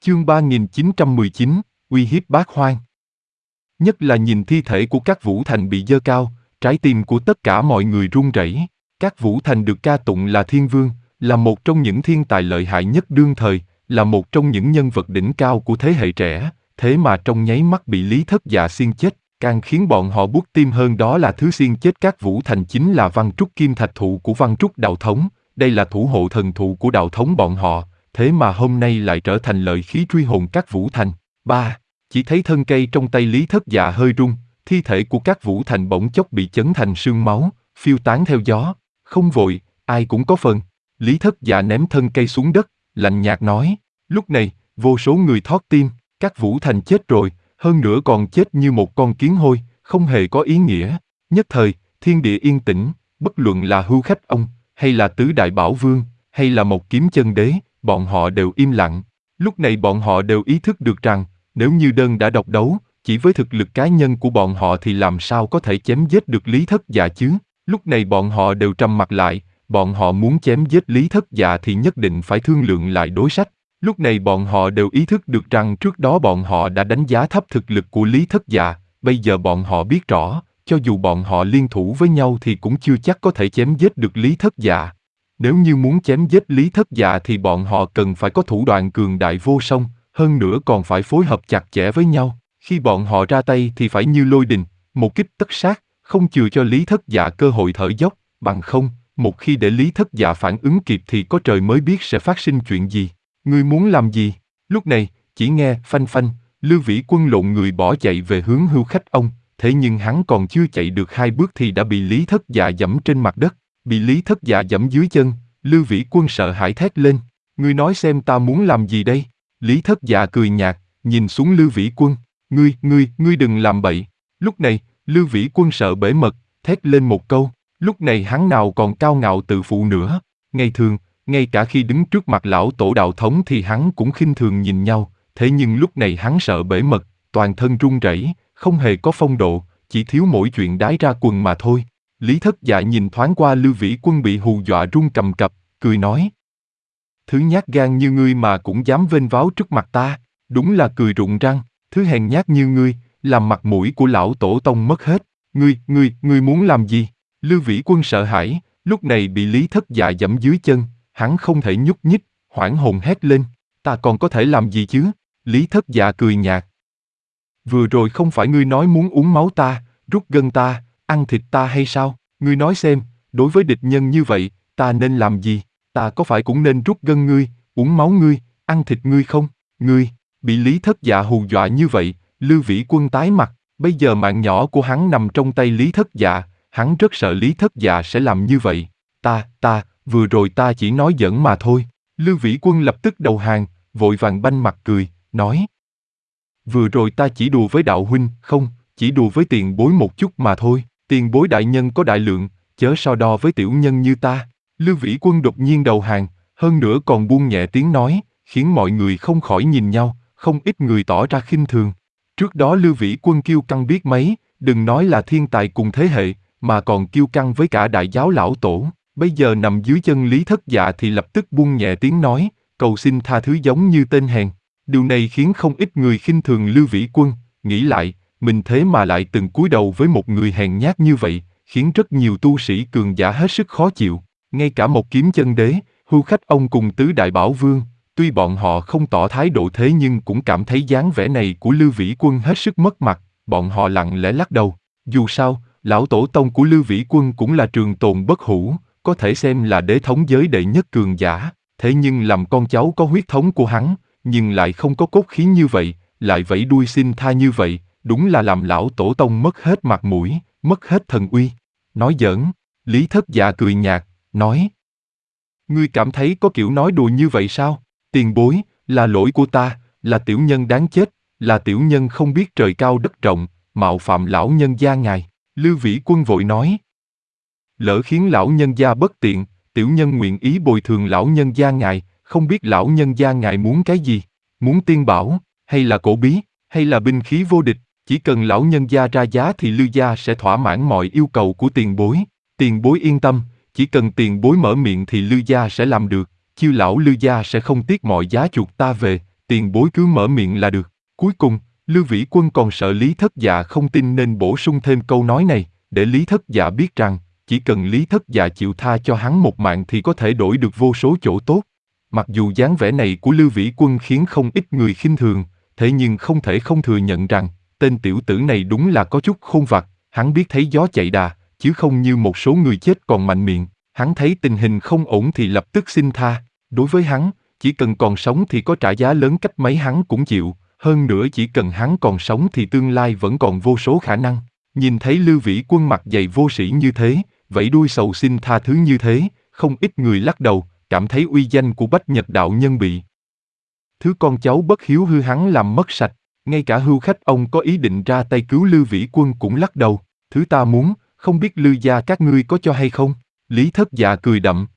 Chương 3919, uy hiếp Bát Hoang. Nhất là nhìn thi thể của các Vũ Thành bị giơ cao, trái tim của tất cả mọi người run rẩy. Các Vũ Thành được ca tụng là thiên vương, là một trong những thiên tài lợi hại nhất đương thời, là một trong những nhân vật đỉnh cao của thế hệ trẻ, thế mà trong nháy mắt bị Lý Thất Dạ xiên chết. Càng khiến bọn họ buốt tim hơn đó là thứ xiên chết các Vũ Thành chính là Văn Trúc Kim Thạch Thụ của Văn Trúc Đạo Thống, đây là thủ hộ thần thụ của Đạo Thống bọn họ, thế mà hôm nay lại trở thành lợi khí truy hồn các Vũ Thành. 3. Chỉ thấy thân cây trong tay Lý Thất Dạ hơi rung, thi thể của các Vũ Thành bỗng chốc bị chấn thành sương máu, phiêu tán theo gió. Không vội, ai cũng có phần. Lý Thất Dạ ném thân cây xuống đất, lạnh nhạt nói. Lúc này, vô số người thót tim, các Vũ Thành chết rồi, hơn nữa còn chết như một con kiến hôi, không hề có ý nghĩa. Nhất thời, thiên địa yên tĩnh, bất luận là Hưu Khách Ông, hay là Tứ Đại Bảo Vương, hay là Một Kiếm Chân Đế, bọn họ đều im lặng. Lúc này bọn họ đều ý thức được rằng, nếu như đơn đã độc đấu, chỉ với thực lực cá nhân của bọn họ thì làm sao có thể chém giết được Lý Thất Dạ chứ? Lúc này bọn họ đều trầm mặt lại, bọn họ muốn chém giết Lý Thất Dạ thì nhất định phải thương lượng lại đối sách. Lúc này bọn họ đều ý thức được rằng trước đó bọn họ đã đánh giá thấp thực lực của Lý Thất Dạ, bây giờ bọn họ biết rõ, cho dù bọn họ liên thủ với nhau thì cũng chưa chắc có thể chém giết được Lý Thất Dạ. Nếu như muốn chém giết Lý Thất Dạ thì bọn họ cần phải có thủ đoạn cường đại vô song, hơn nữa còn phải phối hợp chặt chẽ với nhau. Khi bọn họ ra tay thì phải như lôi đình, một kích tất sát, không chừa cho Lý Thất Dạ cơ hội thở dốc, bằng không, một khi để Lý Thất Dạ phản ứng kịp thì có trời mới biết sẽ phát sinh chuyện gì. Ngươi muốn làm gì? Lúc này, chỉ nghe phanh phanh, Lưu Vĩ Quân lộn người bỏ chạy về hướng Hưu Khách Ông, thế nhưng hắn còn chưa chạy được 2 bước thì đã bị Lý Thất Dạ giẫm trên mặt đất. Bị Lý Thất Dạ giẫm dưới chân, Lưu Vĩ Quân sợ hãi thét lên. Ngươi nói xem ta muốn làm gì đây? Lý Thất Dạ cười nhạt, nhìn xuống Lưu Vĩ Quân. Ngươi đừng làm bậy. Lúc này, Lưu Vĩ Quân sợ bể mật, thét lên một câu. Lúc này hắn nào còn cao ngạo tự phụ nữa. Ngày thường, ngay cả khi đứng trước mặt lão tổ Đạo Thống thì hắn cũng khinh thường nhìn nhau, thế nhưng lúc này hắn sợ bể mật, toàn thân run rẩy, không hề có phong độ, chỉ thiếu mỗi chuyện đái ra quần mà thôi. Lý Thất Dạ nhìn thoáng qua Lưu Vĩ Quân bị hù dọa run cầm cập, cười nói. Thứ nhát gan như ngươi mà cũng dám vênh váo trước mặt ta, đúng là cười rụng răng, thứ hèn nhát như ngươi, làm mặt mũi của lão tổ tông mất hết. Ngươi muốn làm gì? Lưu Vĩ Quân sợ hãi, lúc này bị Lý Thất Dạ giẫm dưới chân, hắn không thể nhúc nhích, hoảng hồn hét lên, ta còn có thể làm gì chứ? Lý Thất Dạ cười nhạt. Vừa rồi không phải ngươi nói muốn uống máu ta, rút gân ta, ăn thịt ta hay sao? Ngươi nói xem, đối với địch nhân như vậy, ta nên làm gì? Ta có phải cũng nên rút gân ngươi, uống máu ngươi, ăn thịt ngươi không? Ngươi, bị Lý Thất Dạ hù dọa như vậy, Lưu Vĩ Quân tái mặt, bây giờ mạng nhỏ của hắn nằm trong tay Lý Thất Dạ, hắn rất sợ Lý Thất Dạ sẽ làm như vậy. Vừa rồi ta chỉ nói giỡn mà thôi. Lưu Vĩ Quân lập tức đầu hàng, vội vàng banh mặt cười, nói. Vừa rồi ta chỉ đùa với đạo huynh, không, chỉ đùa với tiền bối một chút mà thôi. Tiền bối đại nhân có đại lượng, chớ so đo với tiểu nhân như ta. Lưu Vĩ Quân đột nhiên đầu hàng, hơn nữa còn buông nhẹ tiếng nói, khiến mọi người không khỏi nhìn nhau, không ít người tỏ ra khinh thường. Trước đó Lưu Vĩ Quân kiêu căng biết mấy, đừng nói là thiên tài cùng thế hệ, mà còn kiêu căng với cả đại giáo lão tổ. Bây giờ nằm dưới chân Lý Thất Dạ thì lập tức buông nhẹ tiếng nói, cầu xin tha thứ giống như tên hèn. Điều này khiến không ít người khinh thường Lưu Vĩ Quân, nghĩ lại, mình thế mà lại từng cúi đầu với một người hèn nhát như vậy, khiến rất nhiều tu sĩ cường giả hết sức khó chịu. Ngay cả Một Kiếm Chân Đế, Hưu Khách Ông cùng Tứ Đại Bảo Vương, tuy bọn họ không tỏ thái độ thế nhưng cũng cảm thấy dáng vẻ này của Lưu Vĩ Quân hết sức mất mặt, bọn họ lặng lẽ lắc đầu. Dù sao, lão tổ tông của Lưu Vĩ Quân cũng là trường tồn bất hủ, có thể xem là đế thống giới đệ nhất cường giả, thế nhưng làm con cháu có huyết thống của hắn, nhưng lại không có cốt khí như vậy, lại vẫy đuôi xin tha như vậy, đúng là làm lão tổ tông mất hết mặt mũi, mất hết thần uy. Nói giỡn, Lý Thất Dạ cười nhạt, nói. Ngươi cảm thấy có kiểu nói đùa như vậy sao? Tiền bối, là lỗi của ta, là tiểu nhân đáng chết, là tiểu nhân không biết trời cao đất rộng, mạo phạm lão nhân gia ngài. Lưu Vĩ Quân vội nói. Lỡ khiến lão nhân gia bất tiện, tiểu nhân nguyện ý bồi thường lão nhân gia ngài, không biết lão nhân gia ngài muốn cái gì? Muốn tiên bảo, hay là cổ bí, hay là binh khí vô địch? Chỉ cần lão nhân gia ra giá thì Lưu gia sẽ thỏa mãn mọi yêu cầu của tiền bối. Tiền bối yên tâm, chỉ cần tiền bối mở miệng thì Lưu gia sẽ làm được, chiêu lão Lưu gia sẽ không tiếc mọi giá chuộc ta về, tiền bối cứ mở miệng là được. Cuối cùng, Lưu Vĩ Quân còn sợ Lý Thất Dạ không tin nên bổ sung thêm câu nói này, để Lý Thất Dạ biết rằng, chỉ cần Lý Thất Dạ chịu tha cho hắn một mạng thì có thể đổi được vô số chỗ tốt. Mặc dù dáng vẻ này của Lưu Vĩ Quân khiến không ít người khinh thường, thế nhưng không thể không thừa nhận rằng, tên tiểu tử này đúng là có chút khôn vặt, hắn biết thấy gió chạy đà, chứ không như một số người chết còn mạnh miệng. Hắn thấy tình hình không ổn thì lập tức xin tha. Đối với hắn, chỉ cần còn sống thì có trả giá lớn cách mấy hắn cũng chịu, hơn nữa chỉ cần hắn còn sống thì tương lai vẫn còn vô số khả năng. Nhìn thấy Lưu Vĩ Quân mặt dày vô sĩ như thế, vẫy đuôi sầu xin tha thứ như thế, không ít người lắc đầu, cảm thấy uy danh của Bách Nhật đạo nhân bị thứ con cháu bất hiếu hư hắn làm mất sạch. Ngay cả Hưu Khách ông có ý định ra tay cứu Lưu Vĩ Quân cũng lắc đầu, thứ ta muốn, không biết Lưu gia các ngươi có cho hay không? Lý Thất Dạ cười đậm,